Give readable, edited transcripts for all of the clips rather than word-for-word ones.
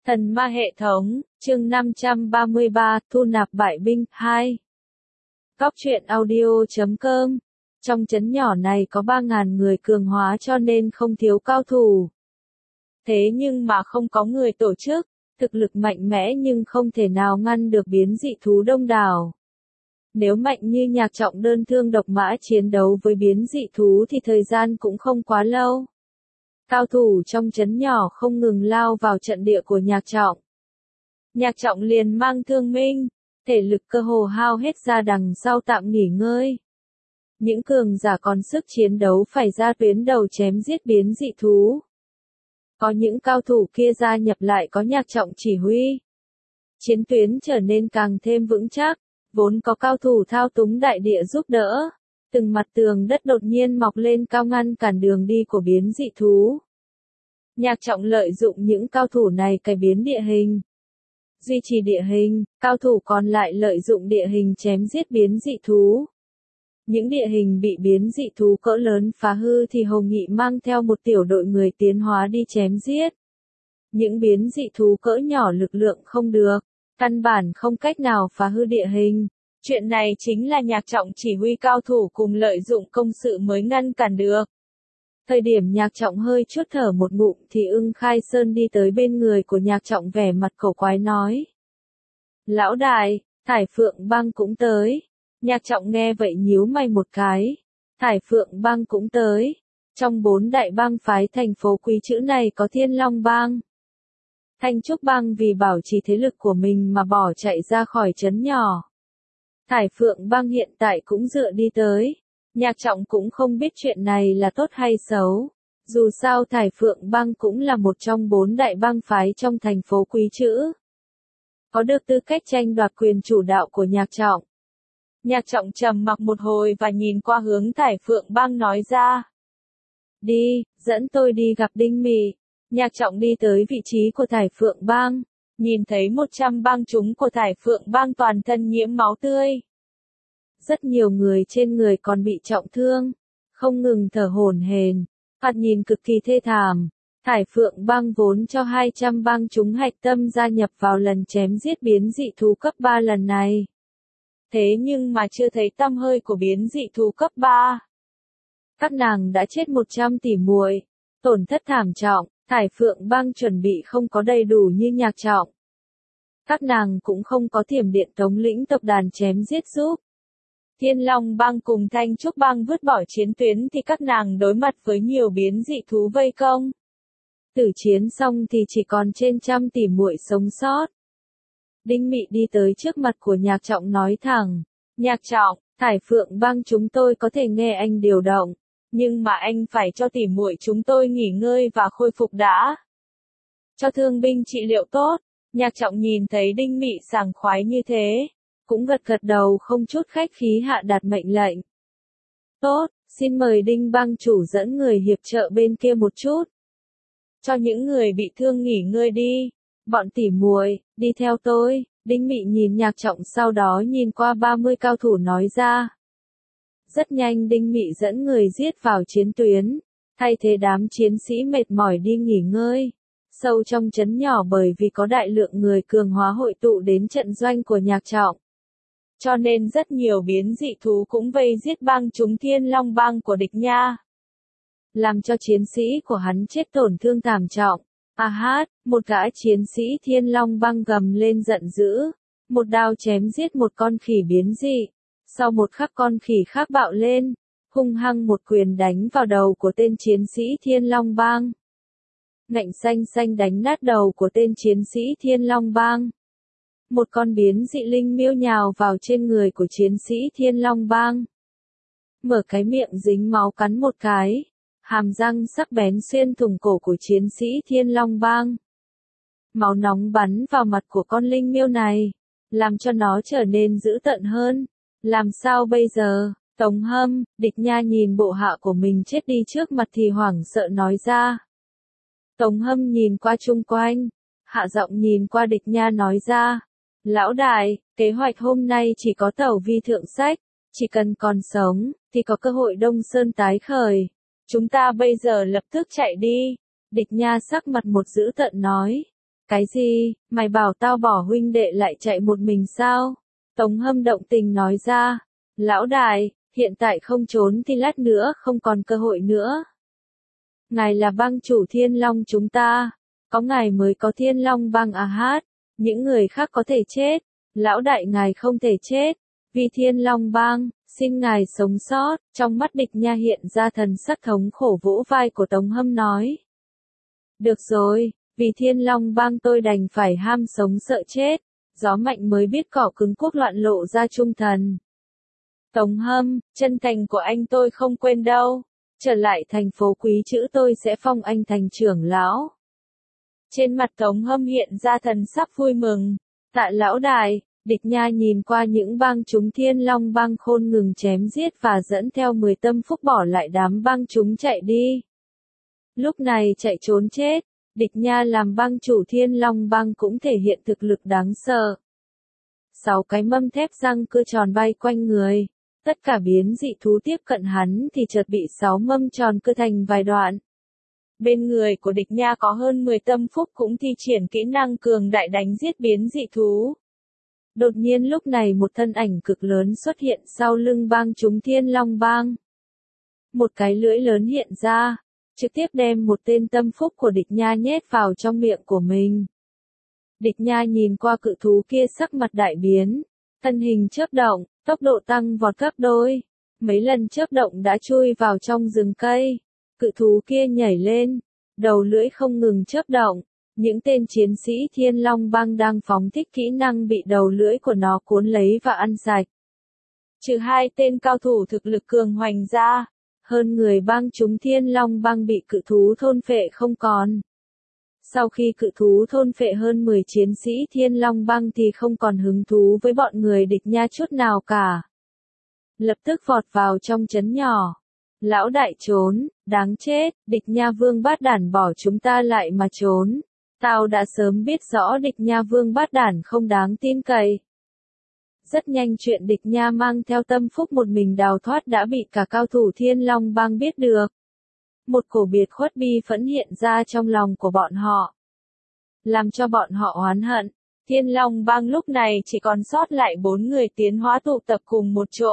Thần ma hệ thống, chương 533, thu nạp bại binh, 2. Góc truyện audio.com. Trong trấn nhỏ này có 3.000 người cường hóa cho nên không thiếu cao thủ. Thế nhưng mà không có người tổ chức, thực lực mạnh mẽ nhưng không thể nào ngăn được biến dị thú đông đảo. Nếu mạnh như Nhạc Trọng đơn thương độc mã chiến đấu với biến dị thú thì thời gian cũng không quá lâu. Cao thủ trong trấn nhỏ không ngừng lao vào trận địa của Nhạc Trọng. Nhạc Trọng liền mang thương minh, thể lực cơ hồ hao hết ra đằng sau tạm nghỉ ngơi. Những cường giả còn sức chiến đấu phải ra tuyến đầu chém giết biến dị thú. Có những cao thủ kia gia nhập lại có Nhạc Trọng chỉ huy. Chiến tuyến trở nên càng thêm vững chắc, vốn có cao thủ thao túng đại địa giúp đỡ. Từng mặt tường đất đột nhiên mọc lên cao ngăn cản đường đi của biến dị thú. Nhạc Trọng lợi dụng những cao thủ này cải biến địa hình. Duy trì địa hình, cao thủ còn lại lợi dụng địa hình chém giết biến dị thú. Những địa hình bị biến dị thú cỡ lớn phá hư thì Hồ Nghị mang theo một tiểu đội người tiến hóa đi chém giết. Những biến dị thú cỡ nhỏ lực lượng không được, căn bản không cách nào phá hư địa hình. Chuyện này chính là Nhạc Trọng chỉ huy cao thủ cùng lợi dụng công sự mới ngăn cản được. Thời điểm Nhạc Trọng hơi chút thở một ngụm thì Ưng Khai Sơn đi tới bên người của Nhạc Trọng vẻ mặt cổ quái nói. Lão đại, Thải Phượng Bang cũng tới. Nhạc Trọng nghe vậy nhíu mày một cái. Thải Phượng Bang cũng tới. Trong 4 đại bang phái thành phố Quý Chữ này có Thiên Long Bang. Thanh Trúc Bang vì bảo trì thế lực của mình mà bỏ chạy ra khỏi trấn nhỏ. Thải Phượng Bang hiện tại cũng dựa đi tới. Nhạc Trọng cũng không biết chuyện này là tốt hay xấu. Dù sao Thải Phượng Bang cũng là một trong 4 đại bang phái trong thành phố Quý Chữ. Có được tư cách tranh đoạt quyền chủ đạo của Nhạc Trọng. Nhạc Trọng trầm mặc một hồi và nhìn qua hướng Thải Phượng Bang nói ra. Đi, dẫn tôi đi gặp Đinh Mị. Nhạc Trọng đi tới vị trí của Thải Phượng Bang. Nhìn thấy 100 bang chúng của Thải Phượng Bang toàn thân nhiễm máu tươi. Rất nhiều người trên người còn bị trọng thương, không ngừng thở hổn hển, thoạt nhìn cực kỳ thê thảm. Thải Phượng Bang vốn cho 200 bang chúng hạch tâm gia nhập vào lần chém giết biến dị thú cấp 3 lần này. Thế nhưng mà chưa thấy tăm hơi của biến dị thú cấp 3. Các nàng đã chết 100 tỷ muội, tổn thất thảm trọng, Thải Phượng Bang chuẩn bị không có đầy đủ như Nhạc Trọng. Các nàng cũng không có Thiểm Điện thống lĩnh tộc đàn chém giết giúp. Thiên Long Bang cùng Thanh Trúc Bang vứt bỏ chiến tuyến thì các nàng đối mặt với nhiều biến dị thú vây công. Tử chiến xong thì chỉ còn trên 100 tỷ muội sống sót. Đinh Mị đi tới trước mặt của Nhạc Trọng nói thẳng. Nhạc Trọng, Thải Phượng Bang chúng tôi có thể nghe anh điều động. Nhưng mà anh phải cho tỷ muội chúng tôi nghỉ ngơi và khôi phục đã. Cho thương binh trị liệu tốt. Nhạc Trọng nhìn thấy Đinh Mị sảng khoái như thế. Cũng gật gật đầu không chút khách khí hạ đạt mệnh lệnh. Tốt, xin mời Đinh bang chủ dẫn người hiệp trợ bên kia một chút. Cho những người bị thương nghỉ ngơi đi. Bọn tỉ muội, đi theo tôi. Đinh Mị nhìn Nhạc Trọng sau đó nhìn qua 30 cao thủ nói ra. Rất nhanh Đinh Mị dẫn người giết vào chiến tuyến. Thay thế đám chiến sĩ mệt mỏi đi nghỉ ngơi. Sâu trong trấn nhỏ bởi vì có đại lượng người cường hóa hội tụ đến trận doanh của Nhạc Trọng. Cho nên rất nhiều biến dị thú cũng vây giết bang chúng Thiên Long Bang của địch nha. Làm cho chiến sĩ của hắn chết tổn thương thảm trọng. Một gã chiến sĩ Thiên Long Bang gầm lên giận dữ. Một đao chém giết một con khỉ biến dị. Sau một khắc con khỉ khác bạo lên. Hung hăng một quyền đánh vào đầu của tên chiến sĩ Thiên Long Bang. Ngạnh xanh xanh đánh nát đầu của tên chiến sĩ Thiên Long Bang. Một con biến dị linh miêu nhào vào trên người của chiến sĩ Thiên Long Bang. Mở cái miệng dính máu cắn một cái. Hàm răng sắc bén xuyên thủng cổ của chiến sĩ Thiên Long Bang. Máu nóng bắn vào mặt của con linh miêu này. Làm cho nó trở nên dữ tợn hơn. Làm sao bây giờ? Tống Hâm, địch nha nhìn bộ hạ của mình chết đi trước mặt thì hoảng sợ nói ra. Tống Hâm nhìn qua chung quanh. Hạ giọng nhìn qua địch nha nói ra. Lão đại, kế hoạch hôm nay chỉ có tẩu vi thượng sách, chỉ cần còn sống, thì có cơ hội Đông Sơn tái khởi. Chúng ta bây giờ lập tức chạy đi. Địch nha sắc mặt một dữ tợn nói. Cái gì, mày bảo tao bỏ huynh đệ lại chạy một mình sao? Tống Hâm động tình nói ra. Lão đại, hiện tại không trốn thì lát nữa không còn cơ hội nữa. Ngài là bang chủ Thiên Long chúng ta. Có ngài mới có Thiên Long bang à hát. Những người khác có thể chết. Lão đại ngài không thể chết. Vì Thiên Long bang, xin ngài sống sót. Trong mắt địch nha hiện ra thần sắc thống khổ vỗ vai của Tống Hâm nói. Được rồi, vì Thiên Long bang tôi đành phải ham sống sợ chết. Gió mạnh mới biết cỏ cứng quốc loạn lộ ra trung thần. Tống Hâm, chân thành của anh tôi không quên đâu. Trở lại thành phố Quý Chữ tôi sẽ phong anh thành trưởng lão. Trên mặt Tống Hâm hiện ra thần sắc vui mừng. Tạ lão đại, địch nha nhìn qua những bang chúng Thiên Long bang khôn ngừng chém giết và dẫn theo 10 tâm phúc bỏ lại đám bang chúng chạy đi. Lúc này chạy trốn chết, địch nha làm bang chủ Thiên Long bang cũng thể hiện thực lực đáng sợ. 6 cái mâm thép răng cưa tròn bay quanh người. Tất cả biến dị thú tiếp cận hắn thì chợt bị 6 mâm tròn cưa thành vài đoạn. Bên người của địch nha có hơn 10 tâm phúc cũng thi triển kỹ năng cường đại đánh giết biến dị thú. Đột nhiên lúc này một thân ảnh cực lớn xuất hiện sau lưng bang chúng Thiên Long bang. Một cái lưỡi lớn hiện ra, trực tiếp đem một tên tâm phúc của địch nha nhét vào trong miệng của mình. Địch nha nhìn qua cự thú kia sắc mặt đại biến, thân hình chớp động, tốc độ tăng vọt gấp đôi. Mấy lần chớp động đã chui vào trong rừng cây. Cự thú kia nhảy lên, đầu lưỡi không ngừng chớp động. Những tên chiến sĩ Thiên Long bang đang phóng thích kỹ năng bị đầu lưỡi của nó cuốn lấy và ăn sạch. Trừ 2 tên cao thủ thực lực cường hoành ra, hơn người bang chúng Thiên Long bang bị cự thú thôn phệ không còn. Sau khi cự thú thôn phệ hơn 10 chiến sĩ Thiên Long bang thì không còn hứng thú với bọn người địch nha chút nào cả. Lập tức vọt vào trong trấn nhỏ. Lão đại trốn, đáng chết, địch nha vương bát đản bỏ chúng ta lại mà trốn. Tao đã sớm biết rõ địch nha vương bát đản không đáng tin cậy. Rất nhanh chuyện địch nha mang theo tâm phúc một mình đào thoát đã bị cả cao thủ Thiên Long bang biết được. Một cổ biệt khuất bi phẫn hiện ra trong lòng của bọn họ. Làm cho bọn họ oán hận. Thiên Long bang lúc này chỉ còn sót lại 4 người tiến hóa tụ tập cùng một chỗ.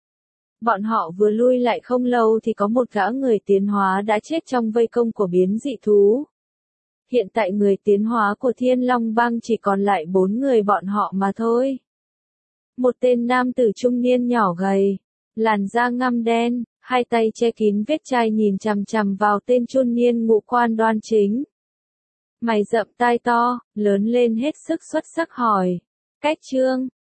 Bọn họ vừa lui lại không lâu thì có một gã người tiến hóa đã chết trong vây công của biến dị thú. Hiện tại người tiến hóa của Thiên Long bang chỉ còn lại 4 người bọn họ mà thôi. Một tên nam tử trung niên nhỏ gầy, làn da ngăm đen, 2 tay che kín vết chai nhìn chằm chằm vào tên trung niên ngũ quan đoan chính. Mày rậm tai to, lớn lên hết sức xuất sắc hỏi. Cách trương,